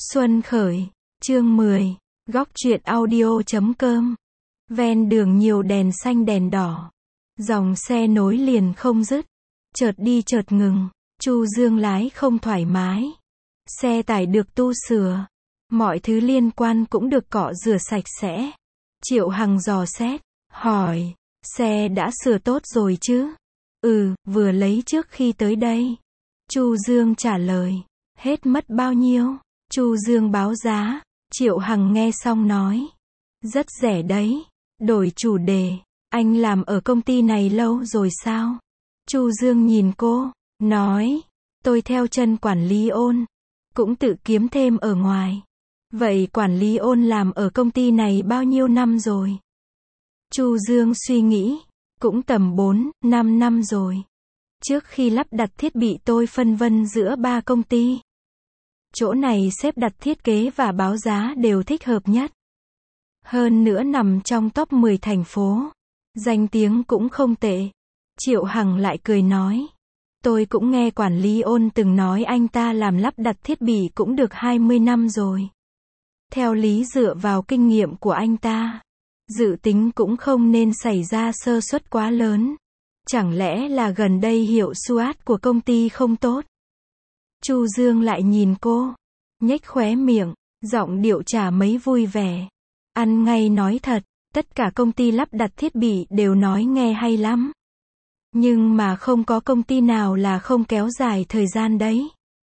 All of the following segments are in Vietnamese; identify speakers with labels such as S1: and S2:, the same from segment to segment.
S1: Xuân khởi, chương 10, góc truyện audio.com. Ven đường nhiều đèn xanh đèn đỏ. Dòng xe nối liền không dứt. Chợt đi chợt ngừng. Chu Dương lái không thoải mái. Xe tải được tu sửa. Mọi thứ liên quan cũng được cọ rửa sạch sẽ. Triệu Hằng dò xét, hỏi, xe đã sửa tốt rồi chứ? Vừa lấy trước khi tới đây. Chu Dương trả lời, hết mất bao nhiêu? Chu Dương báo giá. Triệu Hằng nghe xong nói, rất rẻ đấy. Đổi chủ đề, anh làm ở công ty này lâu rồi sao? Chu Dương nhìn cô, nói, tôi theo chân quản lý Ôn, cũng tự kiếm thêm ở ngoài. Vậy quản lý Ôn làm ở công ty này bao nhiêu năm rồi? Chu Dương suy nghĩ, cũng tầm 4-5 năm rồi. Trước khi lắp đặt thiết bị tôi phân vân giữa 3 công ty. Chỗ này xếp đặt thiết kế và báo giá đều thích hợp nhất. Hơn nữa nằm trong top 10 thành phố. Danh tiếng cũng không tệ. Triệu Hằng lại cười nói. Tôi cũng nghe quản lý Ôn từng nói anh ta làm lắp đặt thiết bị cũng được 20 năm rồi. Theo lý dựa vào kinh nghiệm của anh ta, dự tính cũng không nên xảy ra sơ suất quá lớn. Chẳng lẽ là gần đây hiệu suất của công ty không tốt? Chu Dương lại nhìn cô, nhếch khóe miệng, giọng điệu chả mấy vui vẻ. Ăn ngay nói thật, tất cả công ty lắp đặt thiết bị đều nói nghe hay lắm. Nhưng mà không có công ty nào là không kéo dài thời gian đấy.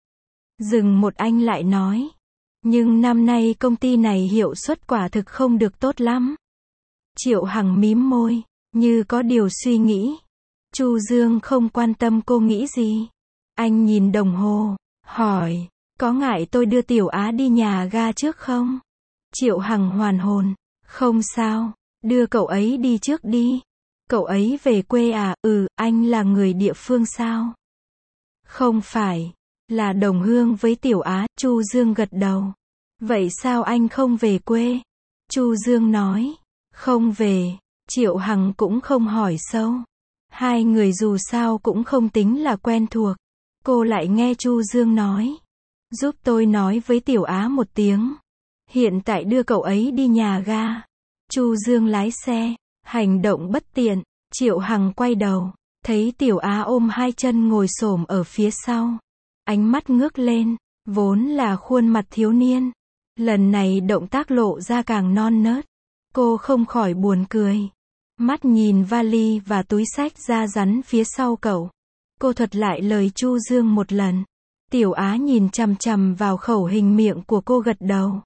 S1: Dừng một anh lại nói. Nhưng năm nay công ty này hiệu suất quả thực không được tốt lắm. Triệu Hằng mím môi, như có điều suy nghĩ. Chu Dương không quan tâm cô nghĩ gì. Anh nhìn đồng hồ, hỏi, có ngại tôi đưa Tiểu Á đi nhà ga trước không? Triệu Hằng hoàn hồn, không sao, đưa cậu ấy đi trước đi. Cậu ấy về quê à? Anh là người địa phương sao? Không phải, là đồng hương với Tiểu Á. Chu Dương gật đầu. Vậy sao anh không về quê? Chu Dương nói, không về. Triệu Hằng cũng không hỏi sâu. Hai người dù sao cũng không tính là quen thuộc. Cô lại nghe Chu Dương nói, giúp tôi nói với Tiểu Á một tiếng. Hiện tại đưa cậu ấy đi nhà ga. Chu Dương lái xe, hành động bất tiện. Triệu Hằng quay đầu, thấy Tiểu Á ôm hai chân ngồi xổm ở phía sau. Ánh mắt ngước lên, vốn là khuôn mặt thiếu niên. Lần này động tác lộ ra càng non nớt. Cô không khỏi buồn cười. Mắt nhìn vali và túi xách da rắn phía sau cậu. Cô thuật lại lời Chu Dương một lần. Tiểu Á nhìn chằm chằm vào khẩu hình miệng của cô gật đầu.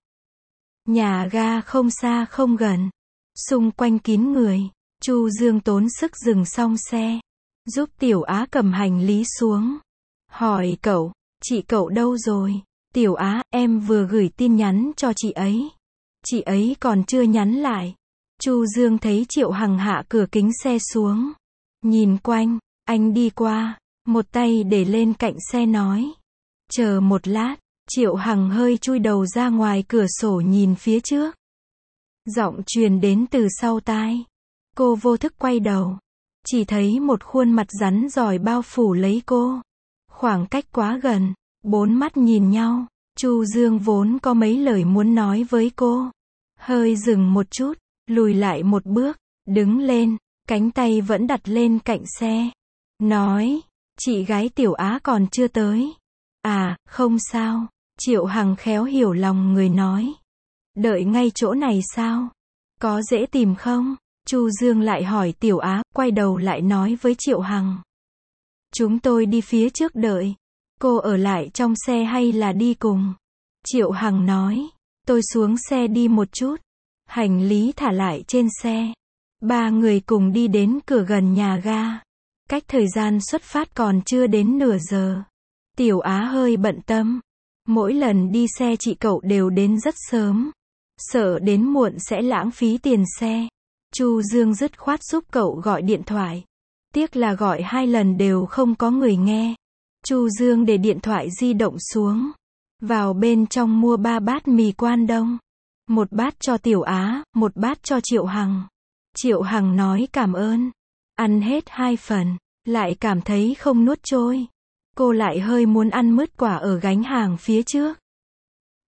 S1: Nhà ga không xa không gần. Xung quanh kín người. Chu Dương tốn sức dừng xong xe. Giúp Tiểu Á cầm hành lý xuống. Hỏi cậu, chị cậu đâu rồi? Tiểu Á, em vừa gửi tin nhắn cho chị ấy. Chị ấy còn chưa nhắn lại. Chu Dương thấy Triệu Hằng hạ cửa kính xe xuống. Nhìn quanh, anh đi qua, một tay để lên cạnh xe nói. Chờ một lát. Triệu Hằng hơi chui đầu ra ngoài cửa sổ nhìn phía trước. Giọng truyền đến từ sau tai. Cô vô thức quay đầu. Chỉ thấy một khuôn mặt rắn rỏi bao phủ lấy cô. Khoảng cách quá gần. Bốn mắt nhìn nhau. Chu Dương vốn có mấy lời muốn nói với cô. Hơi dừng một chút. Lùi lại một bước. Đứng lên. Cánh tay vẫn đặt lên cạnh xe. Nói. Chị gái Tiểu Á còn chưa tới. À, không sao. Triệu Hằng khéo hiểu lòng người nói. Đợi ngay chỗ này sao? Có dễ tìm không? Chu Dương lại hỏi Tiểu Á, quay đầu lại nói với Triệu Hằng. Chúng tôi đi phía trước đợi. Cô ở lại trong xe hay là đi cùng? Triệu Hằng nói. Tôi xuống xe đi một chút. Hành lý thả lại trên xe. Ba người cùng đi đến cửa gần nhà ga. Cách thời gian xuất phát còn chưa đến nửa giờ. Tiểu Á hơi bận tâm. Mỗi lần đi xe chị cậu đều đến rất sớm. Sợ đến muộn sẽ lãng phí tiền xe. Chu Dương dứt khoát giúp cậu gọi điện thoại. Tiếc là gọi 2 lần đều không có người nghe. Chu Dương để điện thoại di động xuống. Vào bên trong mua 3 bát mì Quan Đông. Một bát cho Tiểu Á, một bát cho Triệu Hằng. Triệu Hằng nói cảm ơn. Ăn hết 2 phần, lại cảm thấy không nuốt trôi. Cô lại hơi muốn ăn mứt quả ở gánh hàng phía trước.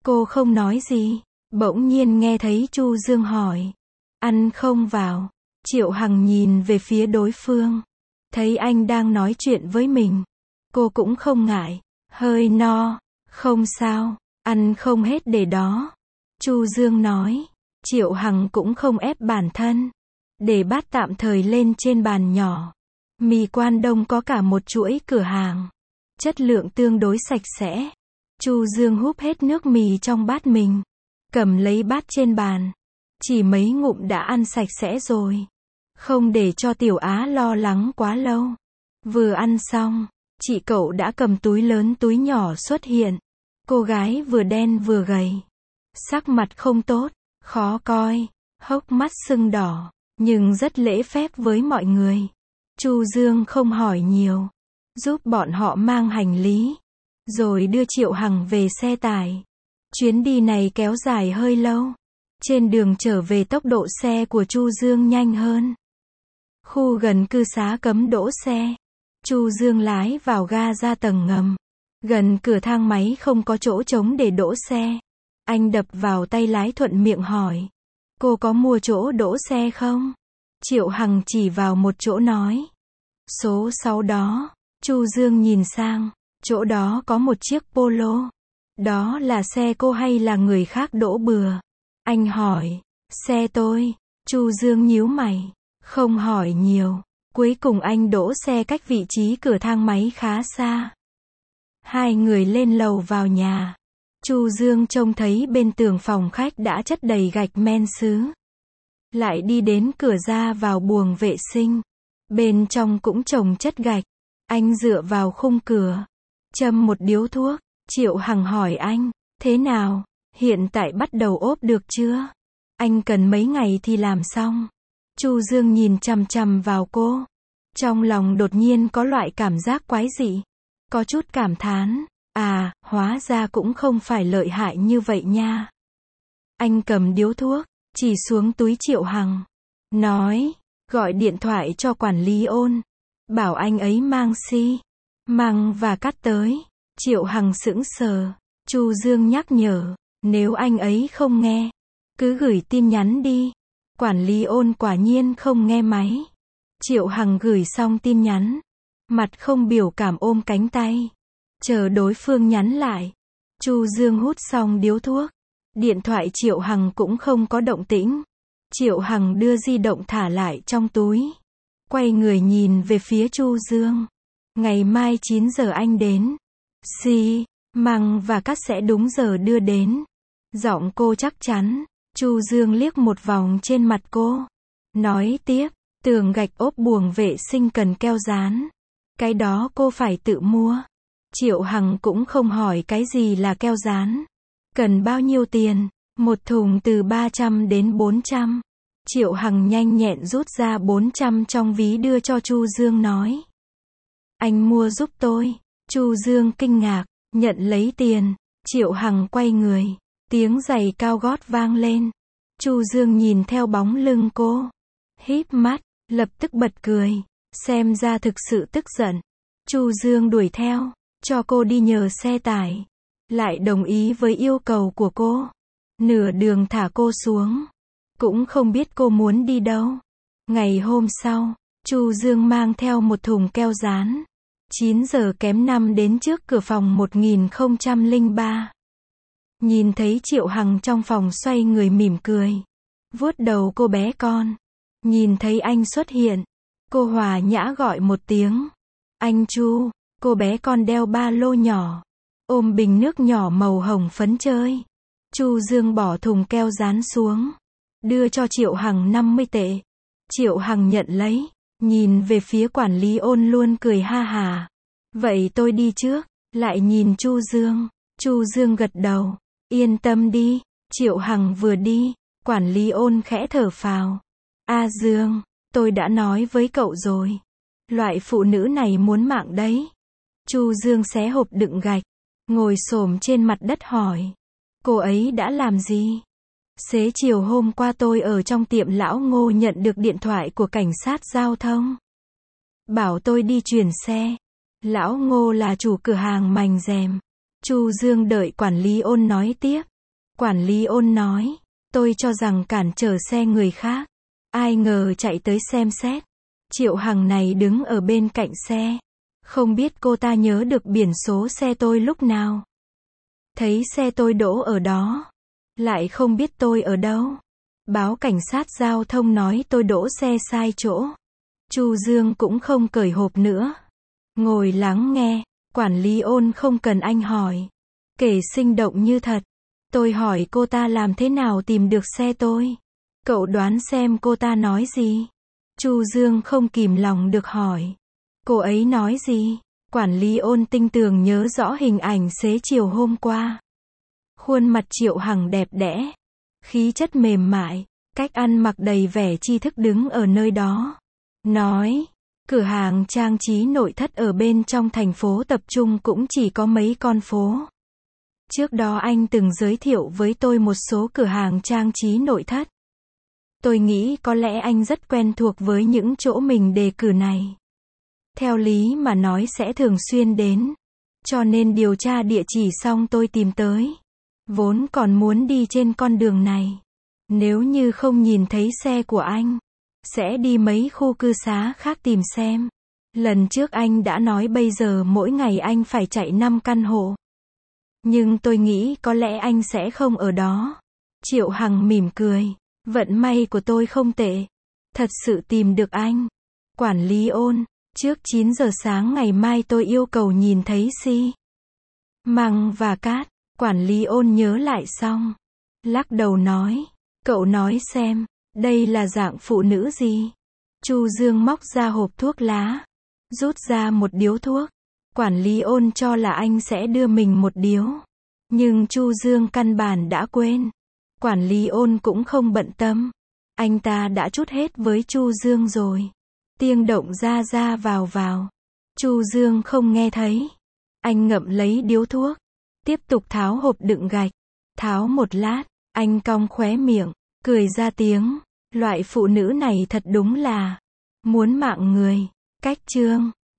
S1: Cô không nói gì. Bỗng nhiên nghe thấy Chu Dương hỏi. Ăn không vào. Triệu Hằng nhìn về phía đối phương. Thấy anh đang nói chuyện với mình. Cô cũng không ngại. Hơi no. Không sao. Ăn không hết để đó. Chu Dương nói. Triệu Hằng cũng không ép bản thân. Để bát tạm thời lên trên bàn nhỏ. Mì Quan Đông có cả một chuỗi cửa hàng. Chất lượng tương đối sạch sẽ. Chu Dương húp hết nước mì trong bát mình. Cầm lấy bát trên bàn. Chỉ mấy ngụm đã ăn sạch sẽ rồi. Không để cho Tiểu Á lo lắng quá lâu. Vừa ăn xong, chị cậu đã cầm túi lớn túi nhỏ xuất hiện. Cô gái vừa đen vừa gầy. Sắc mặt không tốt, khó coi, hốc mắt sưng đỏ, nhưng rất lễ phép với mọi người. Chu Dương không hỏi nhiều. Giúp bọn họ mang hành lý. Rồi đưa Triệu Hằng về xe tải. Chuyến đi này kéo dài hơi lâu. Trên đường trở về tốc độ xe của Chu Dương nhanh hơn. Khu gần cư xá cấm đỗ xe. Chu Dương lái vào ga ra tầng ngầm. Gần cửa thang máy không có chỗ trống để đỗ xe. Anh đập vào tay lái thuận miệng hỏi. Cô có mua chỗ đỗ xe không? Triệu Hằng chỉ vào một chỗ nói. Số 6 đó. Chu Dương nhìn sang. Chỗ đó có một chiếc Polo. Đó là xe cô hay là người khác đỗ bừa? Anh hỏi. Xe tôi. Chu Dương nhíu mày. Không hỏi nhiều. Cuối cùng anh đỗ xe cách vị trí cửa thang máy khá xa. Hai người lên lầu vào nhà. Chu Dương trông thấy bên tường phòng khách đã chất đầy gạch men sứ. Lại đi đến cửa ra vào buồng vệ sinh. Bên trong cũng chồng chất gạch. Anh dựa vào khung cửa. Châm một điếu thuốc. Triệu Hằng hỏi anh. Thế nào? Hiện tại bắt đầu ốp được chưa? Anh cần mấy ngày thì làm xong. Chu Dương nhìn chằm chằm vào cô. Trong lòng đột nhiên có loại cảm giác quái dị. Có chút cảm thán. À, hóa ra cũng không phải lợi hại như vậy nha. Anh cầm điếu thuốc, chỉ xuống túi Triệu Hằng. Nói, gọi điện thoại cho quản lý Ôn. Bảo anh ấy mang măng và cắt tới. Triệu Hằng sững sờ. Chu Dương nhắc nhở. Nếu anh ấy không nghe, cứ gửi tin nhắn đi. Quản lý Ôn quả nhiên không nghe máy. Triệu Hằng gửi xong tin nhắn. Mặt không biểu cảm ôm cánh tay. Chờ đối phương nhắn lại. Chu Dương hút xong điếu thuốc. Điện thoại Triệu Hằng cũng không có động tĩnh. Triệu Hằng đưa di động thả lại trong túi. Quay người nhìn về phía Chu Dương. Ngày mai 9 giờ anh đến. Măng và cắt sẽ đúng giờ đưa đến. Giọng cô chắc chắn. Chu Dương liếc một vòng trên mặt cô. Nói tiếp. Tường gạch ốp buồng vệ sinh cần keo dán. Cái đó cô phải tự mua. Triệu Hằng cũng không hỏi cái gì là keo dán. Cần bao nhiêu tiền? Một thùng từ 300 đến 400. Triệu Hằng nhanh nhẹn rút ra 400 trong ví đưa cho Chu Dương nói. Anh mua giúp tôi. Chu Dương kinh ngạc, nhận lấy tiền. Triệu Hằng quay người. Tiếng giày cao gót vang lên. Chu Dương nhìn theo bóng lưng cô. Híp mắt, lập tức bật cười. Xem ra thực sự tức giận. Chu Dương đuổi theo, cho cô đi nhờ xe tải. Lại đồng ý với yêu cầu của cô. Nửa đường thả cô xuống. Cũng không biết cô muốn đi đâu. Ngày hôm sau, Chu Dương mang theo một thùng keo dán. 9 giờ kém 5 đến trước cửa phòng 1003. Nhìn thấy Triệu Hằng trong phòng xoay người mỉm cười. Vuốt đầu cô bé con. Nhìn thấy anh xuất hiện. Cô hòa nhã gọi một tiếng. Anh Chu. Cô bé con đeo ba lô nhỏ. Ôm bình nước nhỏ màu hồng phấn chơi. Chu Dương bỏ thùng keo dán xuống. Đưa cho Triệu Hằng 50 tệ. Triệu Hằng nhận lấy. Nhìn về phía quản lý Ôn luôn cười ha hà. Vậy tôi đi trước. Lại nhìn Chu Dương. Chu Dương gật đầu. Yên tâm đi. Triệu Hằng vừa đi. Quản lý Ôn khẽ thở phào. A Dương, tôi đã nói với cậu rồi. Loại phụ nữ này muốn mạng đấy. Chu Dương xé hộp đựng gạch. Ngồi xổm trên mặt đất hỏi. Cô ấy đã làm gì? Xế chiều hôm qua tôi ở trong tiệm lão Ngô nhận được điện thoại của cảnh sát giao thông. Bảo tôi đi chuyển xe. Lão Ngô là chủ cửa hàng mành rèm. Chu Dương đợi quản lý Ôn nói tiếp. Quản lý Ôn nói. Tôi cho rằng cản trở xe người khác. Ai ngờ chạy tới xem xét. Triệu Hằng này đứng ở bên cạnh xe. Không biết cô ta nhớ được biển số xe tôi lúc nào. Thấy xe tôi đỗ ở đó. Lại không biết tôi ở đâu. Báo cảnh sát giao thông nói tôi đỗ xe sai chỗ. Chu Dương cũng không cởi hộp nữa. Ngồi lắng nghe. Quản lý Ôn không cần anh hỏi. Kể sinh động như thật. Tôi hỏi cô ta làm thế nào tìm được xe tôi. Cậu đoán xem cô ta nói gì. Chu Dương không kìm lòng được hỏi. Cô ấy nói gì? Quản lý Ôn tinh tường nhớ rõ hình ảnh xế chiều hôm qua. Khuôn mặt Triệu Hằng đẹp đẽ. Khí chất mềm mại. Cách ăn mặc đầy vẻ tri thức đứng ở nơi đó. Nói, cửa hàng trang trí nội thất ở bên trong thành phố tập trung cũng chỉ có mấy con phố. Trước đó anh từng giới thiệu với tôi một số cửa hàng trang trí nội thất. Tôi nghĩ có lẽ anh rất quen thuộc với những chỗ mình đề cử này. Theo lý mà nói sẽ thường xuyên đến. Cho nên điều tra địa chỉ xong tôi tìm tới. Vốn còn muốn đi trên con đường này. Nếu như không nhìn thấy xe của anh, sẽ đi mấy khu cư xá khác tìm xem. Lần trước anh đã nói bây giờ mỗi ngày anh phải chạy 5 căn hộ. Nhưng tôi nghĩ có lẽ anh sẽ không ở đó. Triệu Hằng mỉm cười. Vận may của tôi không tệ. Thật sự tìm được anh. Quản lý Ôn. Trước 9 giờ sáng ngày mai tôi yêu cầu nhìn thấy xi măng và cát. Quản lý Ôn nhớ lại xong. Lắc đầu nói. Cậu nói xem. Đây là dạng phụ nữ gì? Chu Dương móc ra hộp thuốc lá. Rút ra một điếu thuốc. Quản lý Ôn cho là anh sẽ đưa mình một điếu. Nhưng Chu Dương căn bản đã quên. Quản lý Ôn cũng không bận tâm. Anh ta đã trút hết với Chu Dương rồi. Tiếng động ra ra vào vào. Chu Dương không nghe thấy. Anh ngậm lấy điếu thuốc. Tiếp tục tháo hộp đựng gạch. Tháo một lát. Anh cong khóe miệng. Cười ra tiếng. Loại phụ nữ này thật đúng là muốn mạng người. Cách chương